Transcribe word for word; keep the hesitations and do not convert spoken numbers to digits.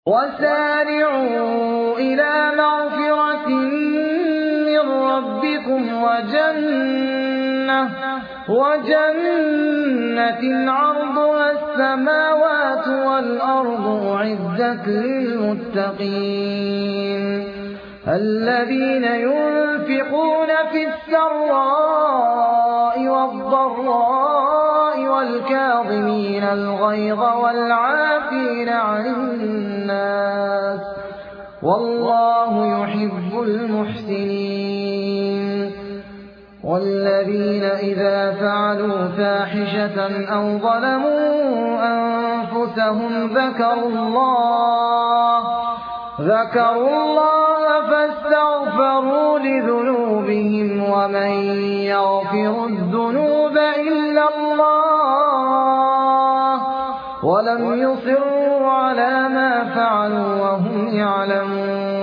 وسارعوا إلى مغفرة من ربكم وجنة, وجنة عرضها السماوات والأرض أعدت للمتقين الذين ينفقون في السراء والضراء والكاظمين الغيظ والعافين عن الناس والله يحب المحسنين والذين إذا فعلوا فاحشة أو ظلموا أنفسهم ذكروا الله ذكروا الله فاستغفروا لذنوبهم ومن يغفر الذنوب إلا الله ولم يصروا على ما فعلوا وهم يعلمون